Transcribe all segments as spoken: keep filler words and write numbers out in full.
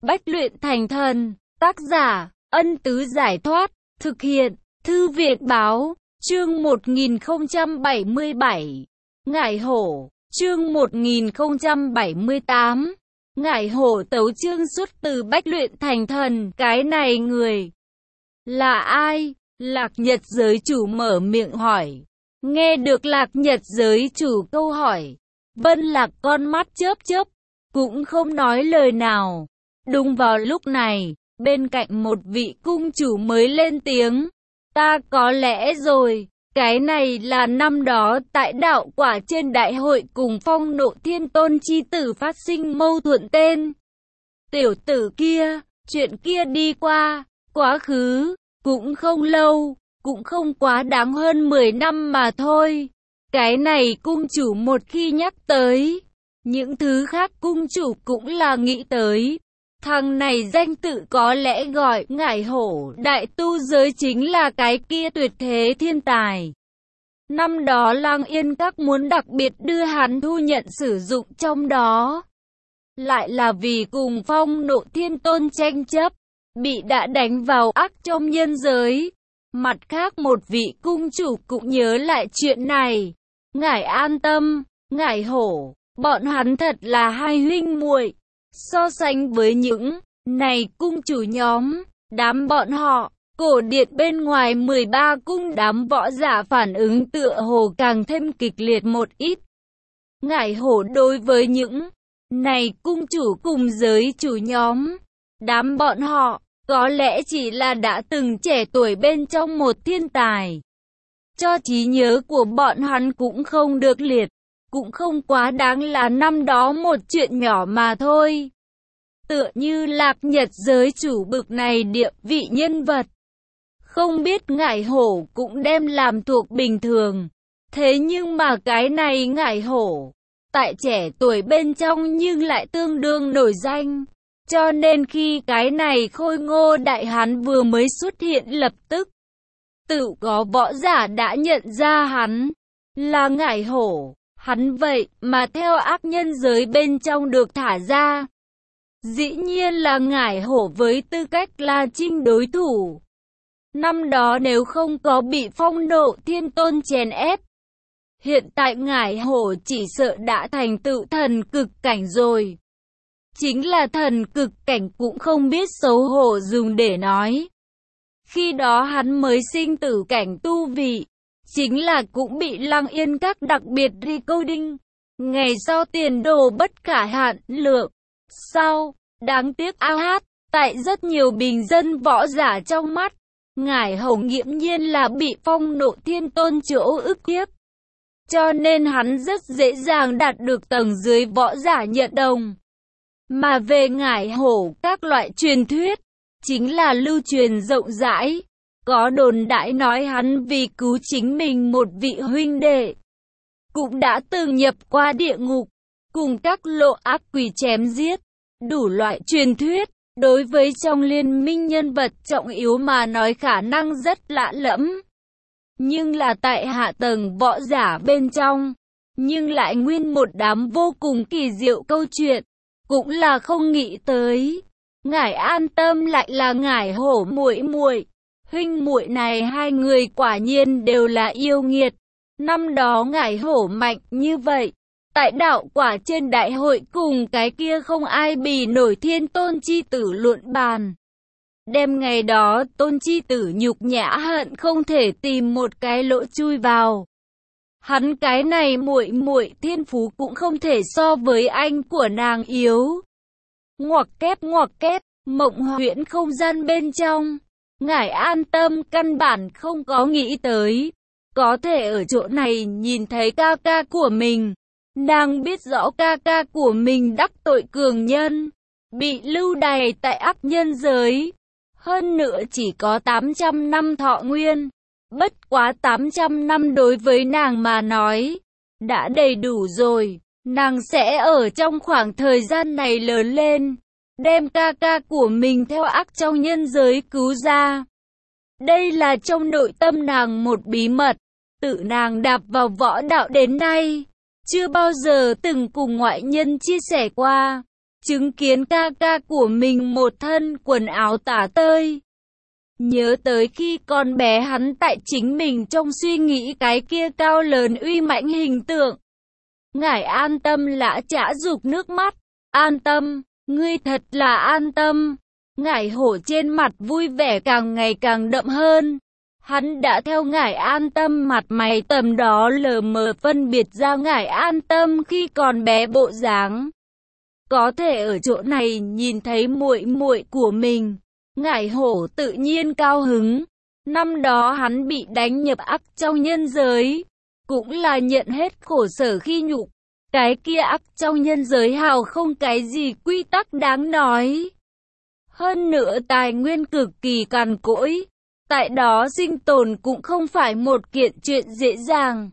Bách luyện thành thần, tác giả, Ân Tứ Giải Thoát, thực hiện, Thư Viện Báo, chương một nghìn không trăm bảy mươi bảy, Ngải Hổ, chương một nghìn không trăm bảy mươi tám, Ngải Hổ tấu chương xuất từ Bách luyện thành thần, cái này người là ai? Lạc Nhật giới chủ mở miệng hỏi. Nghe được Lạc Nhật giới chủ câu hỏi, Vân Lạc con mắt chớp chớp, cũng không nói lời nào. Đúng vào lúc này, bên cạnh một vị cung chủ mới lên tiếng. Ta có lẽ rồi, cái này là năm đó tại đạo quả trên đại hội cùng Phong Nộ Thiên Tôn chi tử phát sinh mâu thuẫn tên. Tiểu tử kia, chuyện kia đi qua, quá khứ, cũng không lâu, cũng không quá đáng hơn mười năm mà thôi. Cái này cung chủ một khi nhắc tới, những thứ khác cung chủ cũng là nghĩ tới. Thằng này danh tự có lẽ gọi Ngải Hổ đại tu giới chính là cái kia tuyệt thế thiên tài. Năm đó Lang Yên Các muốn đặc biệt đưa hắn thu nhận sử dụng trong đó. Lại là vì cùng Phong Nộ Thiên Tôn tranh chấp, bị đã đánh vào ác trong nhân giới. Mặt khác một vị cung chủ cũng nhớ lại chuyện này. Ngải an tâm, Ngải Hổ, bọn hắn thật là hai huynh muội. So sánh với những này cung chủ nhóm, đám bọn họ, cổ điện bên ngoài mười ba cung đám võ giả phản ứng tựa hồ càng thêm kịch liệt một ít. Ngải Hổ đối với những này cung chủ cùng giới chủ nhóm, đám bọn họ, có lẽ chỉ là đã từng trẻ tuổi bên trong một thiên tài. Cho trí nhớ của bọn hắn cũng không được liệt, cũng không quá đáng là năm đó một chuyện nhỏ mà thôi. Tựa như Lạc Nhật giới chủ bực này địa vị nhân vật. Không biết Ngải Hổ cũng đem làm thuộc bình thường. Thế nhưng mà cái này Ngải Hổ, tại trẻ tuổi bên trong nhưng lại tương đương nổi danh. Cho nên khi cái này khôi ngô đại hán vừa mới xuất hiện lập tức, tự có võ giả đã nhận ra hắn là Ngải Hổ. Hắn vậy mà theo ác nhân giới bên trong được thả ra. Dĩ nhiên là Ngải Hổ với tư cách là trinh đối thủ. Năm đó nếu không có bị Phong Nộ Thiên Tôn chèn ép, hiện tại Ngải Hổ chỉ sợ đã thành tựu thần cực cảnh rồi. Chính là thần cực cảnh cũng không biết xấu hổ dùng để nói. Khi đó hắn mới sinh tử cảnh tu vị, chính là cũng bị Lang Yên Các đặc biệt recording. Ngày sau tiền đồ bất khả hạn lượng. Sau, đáng tiếc a hát, tại rất nhiều bình dân võ giả trong mắt, Ngải Hổ nghiễm nhiên là bị Phong Nộ Thiên Tôn chỗ ức hiếp. Cho nên hắn rất dễ dàng đạt được tầng dưới võ giả nhận đồng. Mà về Ngải Hổ các loại truyền thuyết, chính là lưu truyền rộng rãi. Có đồn đại nói hắn vì cứu chính mình một vị huynh đệ, cũng đã từng nhập qua địa ngục, cùng các lộ ác quỷ chém giết. Đủ loại truyền thuyết, đối với trong liên minh nhân vật trọng yếu mà nói khả năng rất lạ lẫm. Nhưng là tại hạ tầng võ giả bên trong, nhưng lại nguyên một đám vô cùng kỳ diệu câu chuyện, cũng là không nghĩ tới. Ngải an tâm lại là Ngải Hổ muội muội. Huynh muội này hai người quả nhiên đều là yêu nghiệt. Năm đó Ngải Hổ mạnh như vậy, tại đạo quả trên đại hội cùng cái kia không ai bì nổi Thiên Tôn chi tử luận bàn. Đêm ngày đó Tôn chi tử nhục nhã hận không thể tìm một cái lỗ chui vào. Hắn cái này muội muội thiên phú cũng không thể so với anh của nàng yếu. Ngoặc kép ngoặc kép, mộng huyễn không gian bên trong. Ngải an tâm căn bản không có nghĩ tới, có thể ở chỗ này nhìn thấy ca ca của mình. Nàng biết rõ ca ca của mình đắc tội cường nhân, bị lưu đày tại ác nhân giới. Hơn nữa chỉ có tám trăm năm thọ nguyên. Bất quá tám trăm năm đối với nàng mà nói, đã đầy đủ rồi. Nàng sẽ ở trong khoảng thời gian này lớn lên, đem ca ca của mình theo ác trong nhân giới cứu ra. Đây là trong nội tâm nàng một bí mật, tự nàng đạp vào võ đạo đến nay, chưa bao giờ từng cùng ngoại nhân chia sẻ qua. chứng kiến ca ca của mình một thân quần áo tả tơi. Nhớ tới khi còn bé hắn tại chính mình trong suy nghĩ cái kia cao lớn uy mãnh hình tượng. Ngải An Tâm lã chã rục nước mắt. An Tâm, ngươi thật là an tâm. Ngải Hổ trên mặt vui vẻ càng ngày càng đậm hơn. Hắn đã theo Ngải An Tâm mặt mày tầm đó lờ mờ phân biệt ra Ngải An Tâm khi còn bé bộ dáng. Có thể ở chỗ này nhìn thấy muội muội của mình, Ngải Hổ tự nhiên cao hứng. Năm đó hắn bị đánh nhập ác trong nhân giới, cũng là nhận hết khổ sở khi nhục. Cái kia ác trong nhân giới hào không cái gì quy tắc đáng nói. Hơn nữa tài nguyên cực kỳ cằn cỗi, tại đó sinh tồn cũng không phải một kiện chuyện dễ dàng.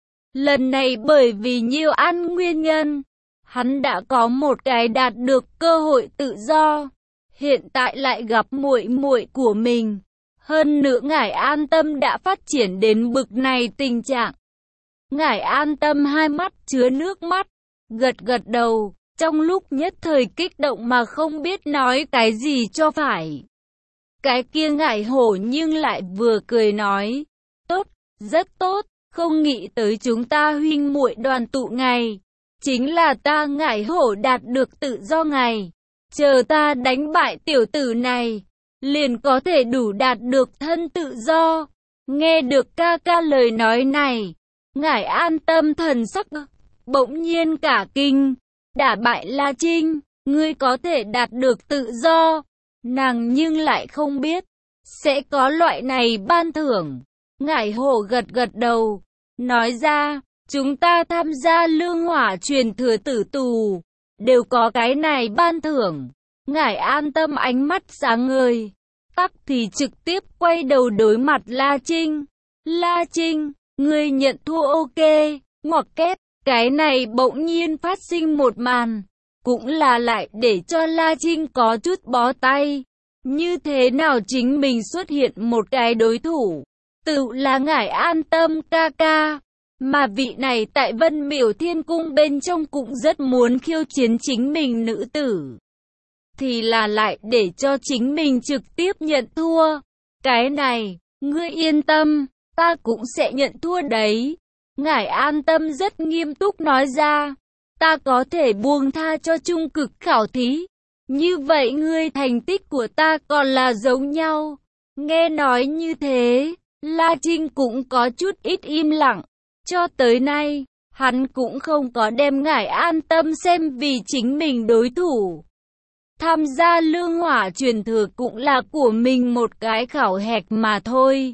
Lần này bởi vì nhiều ăn nguyên nhân, hắn đã có một cái đạt được cơ hội tự do. Hiện tại lại gặp muội muội của mình. Hơn nữa Ngải An Tâm đã phát triển đến bực này tình trạng. Ngải An Tâm hai mắt chứa nước mắt, gật gật đầu, trong lúc nhất thời kích động mà không biết nói cái gì cho phải. Cái kia Ngải Hổ nhưng lại vừa cười nói, tốt, rất tốt, không nghĩ tới chúng ta huynh muội đoàn tụ ngày. Chính là ta Ngải Hổ đạt được tự do ngày. Chờ ta đánh bại tiểu tử này, liền có thể đủ đạt được thân tự do. Nghe được ca ca lời nói này, Ngải An Tâm thần sắc bỗng nhiên cả kinh. Đả bại La Trinh, ngươi có thể đạt được tự do. Nàng nhưng lại không biết sẽ có loại này ban thưởng. Ngải Hổ gật gật đầu, nói ra, chúng ta tham gia lương hỏa truyền thừa tử tù, đều có cái này ban thưởng. Ngải An Tâm ánh mắt sáng ngời, tắc thì trực tiếp quay đầu đối mặt La Trinh. La Trinh, ngươi nhận thua ok, ngoặc kép. Cái này bỗng nhiên phát sinh một màn, cũng là lại để cho La Trinh có chút bó tay. Như thế nào chính mình xuất hiện một cái đối thủ, tự là Ngải An Tâm ca ca. Mà vị này tại Vân Miểu Thiên Cung bên trong cũng rất muốn khiêu chiến chính mình nữ tử. Thì là lại để cho chính mình trực tiếp nhận thua. Cái này, ngươi yên tâm, ta cũng sẽ nhận thua đấy. Ngải An Tâm rất nghiêm túc nói ra, ta có thể buông tha cho trung cực khảo thí. Như vậy ngươi thành tích của ta còn là giống nhau. Nghe nói như thế, La Trinh cũng có chút ít im lặng. Cho tới nay, hắn cũng không có đem Ngải An Tâm xem vì chính mình đối thủ. Tham gia lương hỏa truyền thừa cũng là của mình một cái khảo hạch mà thôi.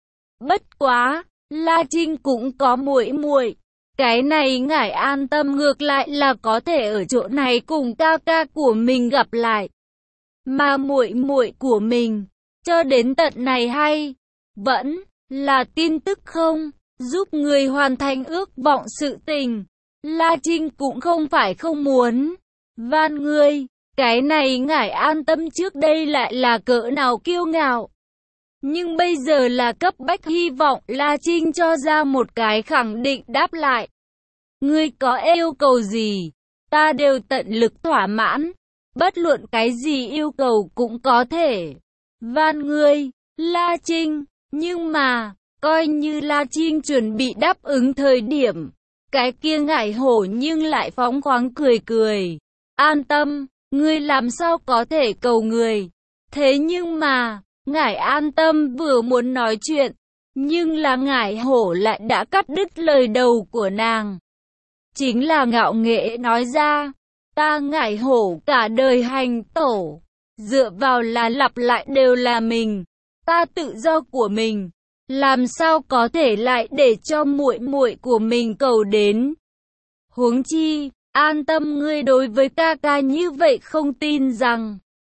Bất quá, La Trinh cũng có muội muội. Cái này Ngải An Tâm ngược lại là có thể ở chỗ này cùng ca ca của mình gặp lại. Mà muội muội của mình, cho đến tận này hay, vẫn là tin tức không, giúp người hoàn thành ước vọng sự tình. La Trinh cũng không phải không muốn. Van ngươi, cái này Ngải An Tâm trước đây lại là cỡ nào kiêu ngạo. Nhưng bây giờ là cấp bách hy vọng La Trinh cho ra một cái khẳng định đáp lại. Ngươi có yêu cầu gì, ta đều tận lực thỏa mãn. Bất luận cái gì yêu cầu cũng có thể. Van ngươi, La Trinh, nhưng mà, coi như La Trinh chuẩn bị đáp ứng thời điểm, cái kia Ngải Hổ nhưng lại phóng khoáng cười cười. An tâm, ngươi làm sao có thể cầu người. Thế nhưng mà, Ngải An Tâm vừa muốn nói chuyện, nhưng là Ngải Hổ lại đã cắt đứt lời đầu của nàng. Chính là ngạo nghễ nói ra, ta Ngải Hổ cả đời hành tổ, dựa vào là lặp lại đều là mình, ta tự do của mình, làm sao có thể lại để cho muội muội của mình cầu đến. Huống chi, An Tâm ngươi đối với ca ca như vậy không tin rằng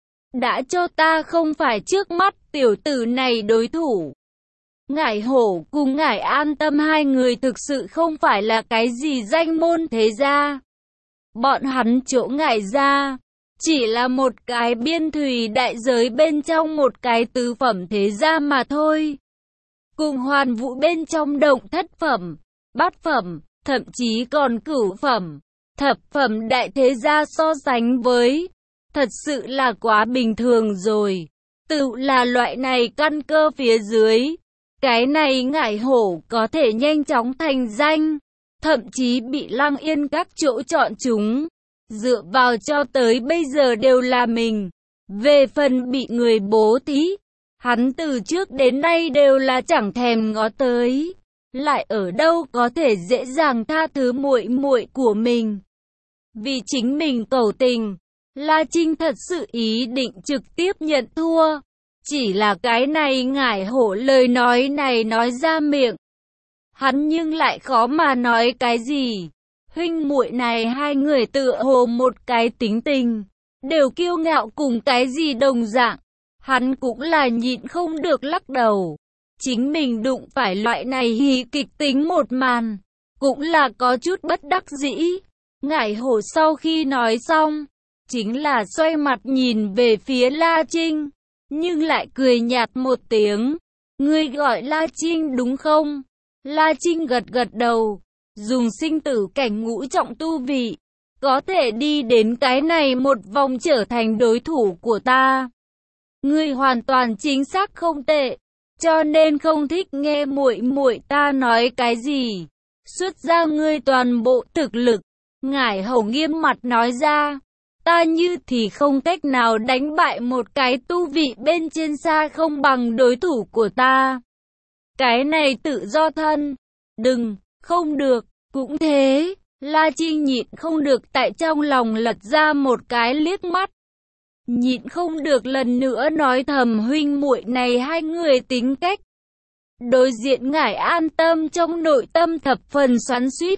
đã cho ta không phải trước mắt tiểu tử này đối thủ. Ngải Hổ cùng Ngải An Tâm hai người thực sự không phải là cái gì danh môn thế gia. Bọn hắn chỗ Ngải gia chỉ là một cái biên thùy đại giới bên trong một cái tứ phẩm thế gia mà thôi. Cùng Hoàn Vũ bên trong động thất phẩm, bát phẩm, thậm chí còn cửu phẩm. thập phẩm đại thế gia so sánh với, thật sự là quá bình thường rồi. Tự là loại này căn cơ phía dưới, cái này Ngải Hổ có thể nhanh chóng thành danh, thậm chí bị Lăng Yên các chỗ chọn chúng, dựa vào cho tới bây giờ đều là mình. Về phần bị người bố thí, hắn từ trước đến nay đều là chẳng thèm ngó tới, lại ở đâu có thể dễ dàng tha thứ muội muội của mình. Vì chính mình cầu tình, La Trinh thật sự ý định trực tiếp nhận thua. Chỉ là cái này Ngải Hổ lời nói này nói ra miệng, hắn nhưng lại khó mà nói cái gì. Huynh muội này hai người tựa hồ một cái tính tình, đều kiêu ngạo cùng cái gì đồng dạng. Hắn cũng là nhịn không được lắc đầu. Chính mình đụng phải loại này hí kịch tính một màn, cũng là có chút bất đắc dĩ. Ngải Hổ sau khi nói xong, chính là xoay mặt nhìn về phía La Trinh, nhưng lại cười nhạt một tiếng. Ngươi gọi La Trinh đúng không? La Trinh gật gật đầu, dùng sinh tử cảnh ngũ trọng tu vị, có thể đi đến cái này một vòng trở thành đối thủ của ta. Ngươi hoàn toàn chính xác không tệ, cho nên không thích nghe muội muội ta nói cái gì. Xuất ra ngươi toàn bộ thực lực. Ngải Hổ nghiêm mặt nói ra, ta như thì không cách nào đánh bại một cái tu vị bên trên xa không bằng đối thủ của ta. Cái này tự do thân. Đừng, không được, cũng thế. La Trinh nhịn không được tại trong lòng lật ra một cái liếc mắt. Nhịn không được lần nữa nói thầm huynh muội này hai người tính cách. Đối diện Ngải An Tâm trong nội tâm thập phần xoắn xuýt.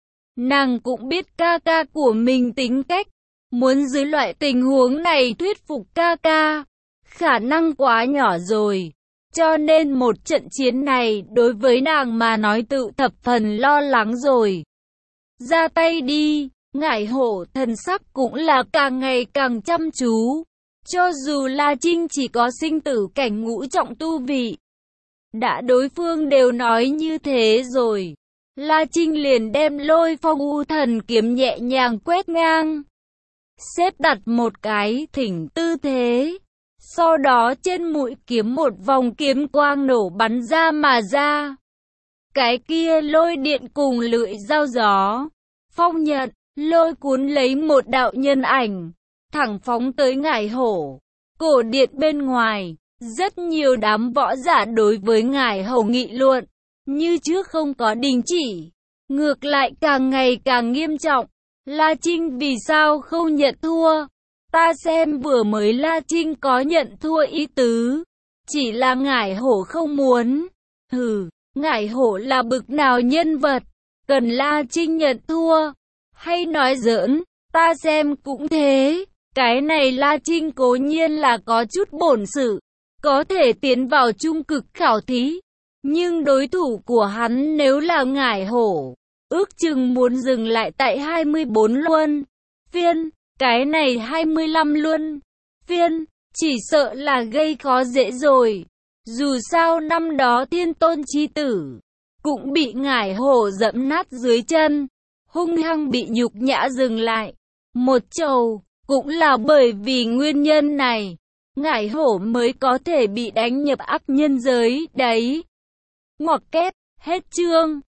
Nàng cũng biết ca ca của mình tính cách, muốn dưới loại tình huống này thuyết phục ca ca, khả năng quá nhỏ rồi. Cho nên một trận chiến này đối với nàng mà nói tự thập phần lo lắng rồi. Ra tay đi, Ngải Hổ thần sắc cũng là càng ngày càng chăm chú. Cho dù La Trinh chỉ có sinh tử cảnh ngũ trọng tu vị, đã đối phương đều nói như thế rồi, La Trinh liền đem Lôi Phong U Thần kiếm nhẹ nhàng quét ngang, xếp đặt một cái thỉnh tư thế. Sau đó trên mũi kiếm một vòng kiếm quang nổ bắn ra mà ra. Cái kia lôi điện cùng lưỡi dao gió, phong nhận, lôi cuốn lấy một đạo nhân ảnh, thẳng phóng tới Ngải Hổ. Cổ điện bên ngoài, rất nhiều đám võ giả đối với Ngải Hổ nghị luận, như trước không có đình chỉ, ngược lại càng ngày càng nghiêm trọng. La Trinh vì sao không nhận thua? Ta xem vừa mới La Trinh có nhận thua ý tứ, chỉ là Ngải Hổ không muốn. Hừ, Ngải Hổ là bực nào nhân vật, cần La Trinh nhận thua? Hay nói giỡn, ta xem cũng thế. Cái này La Trinh cố nhiên là có chút bổn sự, có thể tiến vào trung cực khảo thí, nhưng đối thủ của hắn nếu là Ngải Hổ, ước chừng muốn dừng lại tại hai mươi bốn luân phiên. Cái này hai mươi lăm luân phiên, chỉ sợ là gây khó dễ rồi. Dù sao năm đó Thiên Tôn chi tử cũng bị Ngải Hổ dẫm nát dưới chân, hung hăng bị nhục nhã dừng lại một chầu. Cũng là bởi vì nguyên nhân này, Ngải Hổ mới có thể bị đánh nhập ác nhân giới đấy. Ngoặc kép, hết chương.